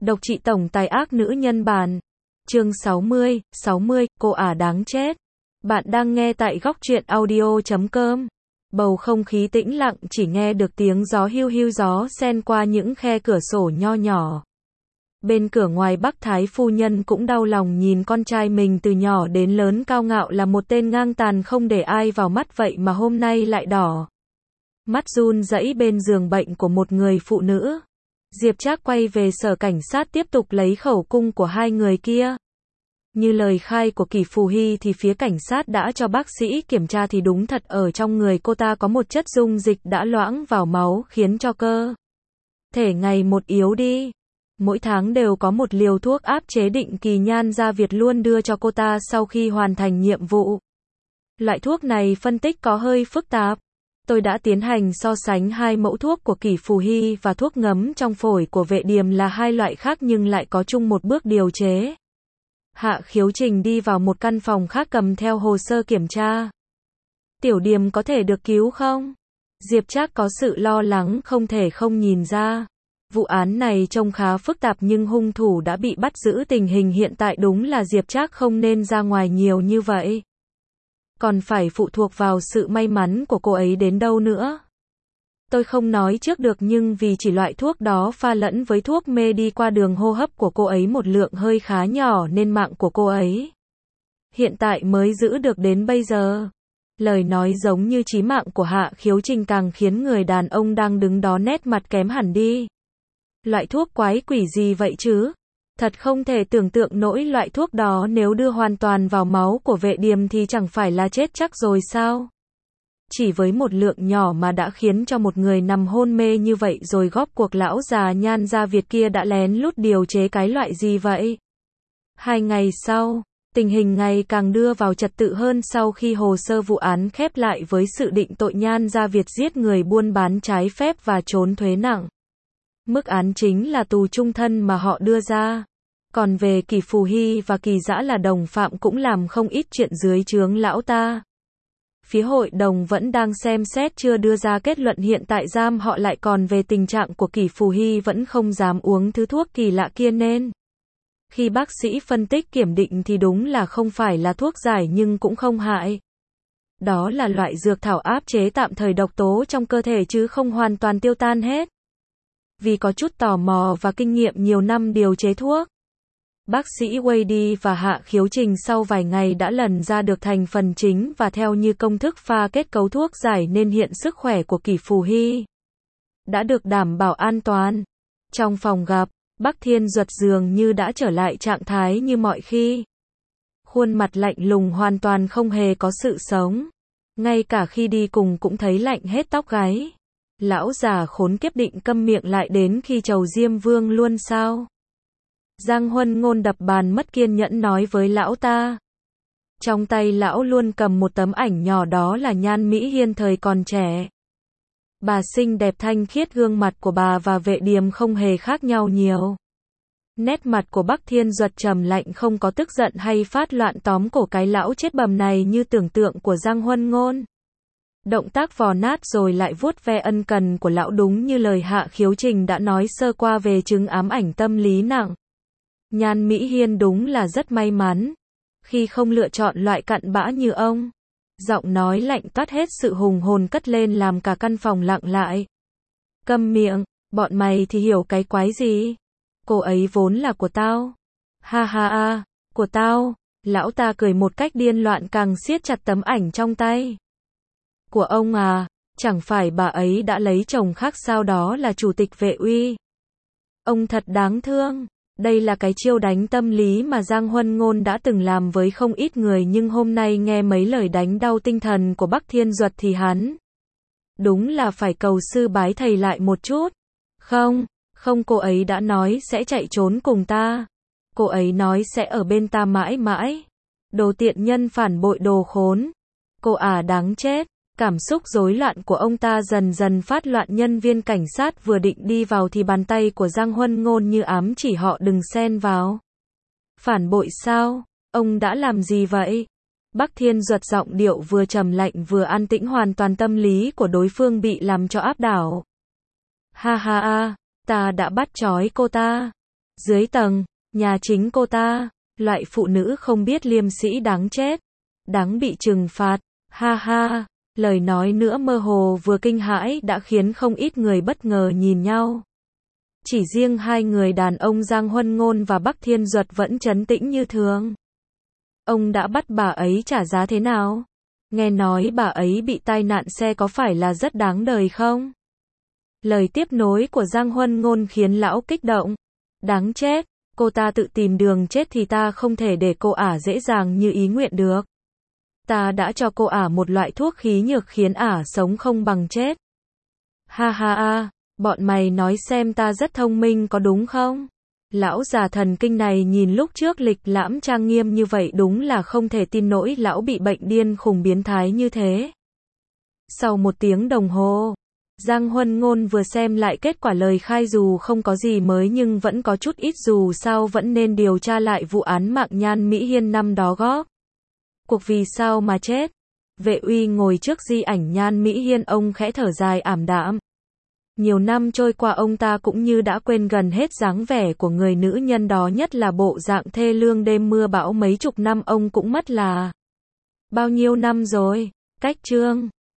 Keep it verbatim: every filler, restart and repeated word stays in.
Độc trị tổng tài ác nữ nhân bản. Chương sáu mươi, sáu mươi, cô ả đáng chết. Bạn đang nghe tại góc truyện audio chấm com. Bầu không khí tĩnh lặng, chỉ nghe được tiếng gió hiu hiu gió xen qua những khe cửa sổ nho nhỏ. Bên cửa ngoài Bắc Thái phu nhân cũng đau lòng nhìn con trai mình từ nhỏ đến lớn cao ngạo là một tên ngang tàn không để ai vào mắt vậy mà hôm nay lại đỏ mắt run rẩy bên giường bệnh của một người phụ nữ. Diệp Trác quay về sở cảnh sát tiếp tục lấy khẩu cung của hai người kia. Như lời khai của Kỷ Phù Hy thì phía cảnh sát đã cho bác sĩ kiểm tra thì đúng thật ở trong người cô ta có một chất dung dịch đã loãng vào máu khiến cho cơ thể ngày một yếu đi. Mỗi tháng đều có một liều thuốc áp chế định kỳ Nhan Gia Việt luôn đưa cho cô ta sau khi hoàn thành nhiệm vụ. Loại thuốc này phân tích có hơi phức tạp. Tôi đã tiến hành so sánh hai mẫu thuốc của Kỷ Phù Hy và thuốc ngấm trong phổi của Vệ Điềm là hai loại khác nhưng lại có chung một bước điều chế. Hạ Khiếu Trình đi vào một căn phòng khác cầm theo hồ sơ kiểm tra. Tiểu Điềm có thể được cứu không? Diệp Trác có sự lo lắng không thể không nhìn ra. Vụ án này trông khá phức tạp nhưng hung thủ đã bị bắt giữ, tình hình hiện tại đúng là Diệp Trác không nên ra ngoài nhiều như vậy. Còn phải phụ thuộc vào sự may mắn của cô ấy đến đâu nữa. Tôi không nói trước được nhưng vì chỉ loại thuốc đó pha lẫn với thuốc mê đi qua đường hô hấp của cô ấy một lượng hơi khá nhỏ nên mạng của cô ấy hiện tại mới giữ được đến bây giờ. Lời nói giống như chí mạng của Hạ Khiếu Trình càng khiến người đàn ông đang đứng đó nét mặt kém hẳn đi. Loại thuốc quái quỷ gì vậy chứ? Thật không thể tưởng tượng nổi loại thuốc đó nếu đưa hoàn toàn vào máu của Vệ Điềm thì chẳng phải là chết chắc rồi sao? Chỉ với một lượng nhỏ mà đã khiến cho một người nằm hôn mê như vậy rồi góp cuộc lão già Nhan Gia Việt kia đã lén lút điều chế cái loại gì vậy? Hai ngày sau, tình hình ngày càng đưa vào trật tự hơn sau khi hồ sơ vụ án khép lại với sự định tội Nhan Gia Việt giết người buôn bán trái phép và trốn thuế nặng. Mức án chính là tù chung thân mà họ đưa ra. Còn về Kỷ Phù Hy và Kỳ Dã là đồng phạm cũng làm không ít chuyện dưới trướng lão ta. Phía hội đồng vẫn đang xem xét chưa đưa ra kết luận, hiện tại giam họ lại. Còn về tình trạng của Kỷ Phù Hy vẫn không dám uống thứ thuốc kỳ lạ kia nên khi bác sĩ phân tích kiểm định thì đúng là không phải là thuốc giải nhưng cũng không hại. Đó là loại dược thảo áp chế tạm thời độc tố trong cơ thể chứ không hoàn toàn tiêu tan hết. Vì có chút tò mò và kinh nghiệm nhiều năm điều chế thuốc, bác sĩ Wady và Hạ Khiếu Trình sau vài ngày đã lần ra được thành phần chính và theo như công thức pha kết cấu thuốc giải nên hiện sức khỏe của Kỷ Phù Hy đã được đảm bảo an toàn. Trong phòng gặp, Bắc Thiên Duật dường như đã trở lại trạng thái như mọi khi. Khuôn mặt lạnh lùng hoàn toàn không hề có sự sống. Ngay cả khi đi cùng cũng thấy lạnh hết tóc gáy. Lão già khốn kiếp định câm miệng lại đến khi chầu Diêm Vương luôn sao? Giang Huân Ngôn đập bàn mất kiên nhẫn nói với lão ta. Trong tay lão luôn cầm một tấm ảnh nhỏ, đó là Nhan Mỹ Hiên thời còn trẻ. Bà xinh đẹp thanh khiết, gương mặt của bà và Vệ Điềm không hề khác nhau nhiều. Nét mặt của Bắc Thiên Duật trầm lạnh, không có tức giận hay phát loạn tóm cổ cái lão chết bầm này như tưởng tượng của Giang Huân Ngôn. Động tác vò nát rồi lại vuốt ve ân cần của lão đúng như lời Hạ Khiếu Trình đã nói sơ qua về chứng ám ảnh tâm lý nặng. Nhan Mỹ Hiên đúng là rất may mắn khi không lựa chọn loại cặn bã như ông. Giọng nói lạnh toát hết sự hùng hồn cất lên làm cả căn phòng lặng lại. Câm miệng, bọn mày thì hiểu cái quái gì? Cô ấy vốn là của tao. Ha ha ha, của tao. Lão ta cười một cách điên loạn càng siết chặt tấm ảnh trong tay. Của ông à, chẳng phải bà ấy đã lấy chồng khác sao, đó là chủ tịch Vệ Uy. Ông thật đáng thương. Đây là cái chiêu đánh tâm lý mà Giang Huân Ngôn đã từng làm với không ít người nhưng hôm nay nghe mấy lời đánh đau tinh thần của Bắc Thiên Duật thì hắn đúng là phải cầu sư bái thầy lại một chút. Không, không, cô ấy đã nói sẽ chạy trốn cùng ta. Cô ấy nói sẽ ở bên ta mãi mãi. Đồ tiện nhân phản bội đồ khốn. Cô à đáng chết. Cảm xúc rối loạn của ông ta dần dần phát loạn. Nhân viên cảnh sát vừa định đi vào thì bàn tay của Giang Huân Ngôn như ám chỉ họ đừng xen vào. Phản bội sao? Ông đã làm gì vậy? Bắc Thiên Duật giọng điệu vừa trầm lạnh vừa an tĩnh, hoàn toàn tâm lý của đối phương bị làm cho áp đảo. Ha ha ha, ta đã bắt trói cô ta. Dưới tầng, nhà chính cô ta, loại phụ nữ không biết liêm sĩ đáng chết, đáng bị trừng phạt, ha ha, lời nói nữa mơ hồ vừa kinh hãi đã khiến không ít người bất ngờ nhìn nhau. Chỉ riêng hai người đàn ông Giang Huân Ngôn và Bắc Thiên Duật vẫn trấn tĩnh như thường. Ông đã bắt bà ấy trả giá thế nào? Nghe nói bà ấy bị tai nạn xe có phải là rất đáng đời không? Lời tiếp nối của Giang Huân Ngôn khiến lão kích động. Đáng chết, cô ta tự tìm đường chết thì ta không thể để cô ả dễ dàng như ý nguyện được. Ta đã cho cô ả một loại thuốc khí nhược khiến ả sống không bằng chết. Ha ha ha, bọn mày nói xem ta rất thông minh có đúng không? Lão già thần kinh này nhìn lúc trước lịch lãm trang nghiêm như vậy đúng là không thể tin nổi lão bị bệnh điên khùng biến thái như thế. Sau một tiếng đồng hồ, Giang Huân Ngôn vừa xem lại kết quả lời khai dù không có gì mới nhưng vẫn có chút ít dù sao vẫn nên điều tra lại vụ án mạng Nhan Mỹ Hiên năm đó góp. Cuộc vì sao mà chết? Vệ Uy ngồi trước di ảnh Nhan Mỹ Hiên ông khẽ thở dài ảm đạm. Nhiều năm trôi qua ông ta cũng như đã quên gần hết dáng vẻ của người nữ nhân đó nhất là bộ dạng thê lương đêm mưa bão mấy chục năm ông cũng mất là. Bao nhiêu năm rồi? Cách chương